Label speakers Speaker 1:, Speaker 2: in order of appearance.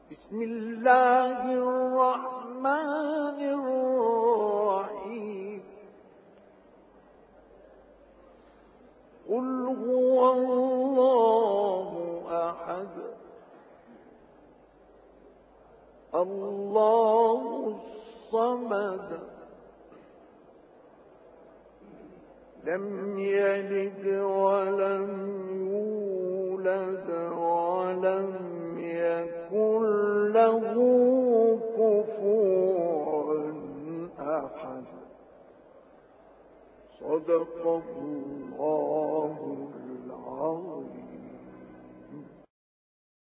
Speaker 1: بسم الله الرحمن الرحيم قل هو الله أحد الله الصمد لم يلد ولم يولد ولم يكن له كفوا أحد صدق الله